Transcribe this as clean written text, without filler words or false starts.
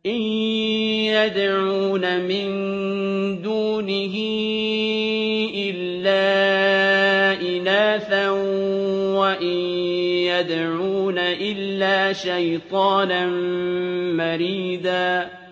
إِن يَدْعُونَ مِن دُونِهِ إِلَّا إِنَاثًا وَإِن يَدْعُونَ إِلَّا شَيْطَانًا مَّرِيدًا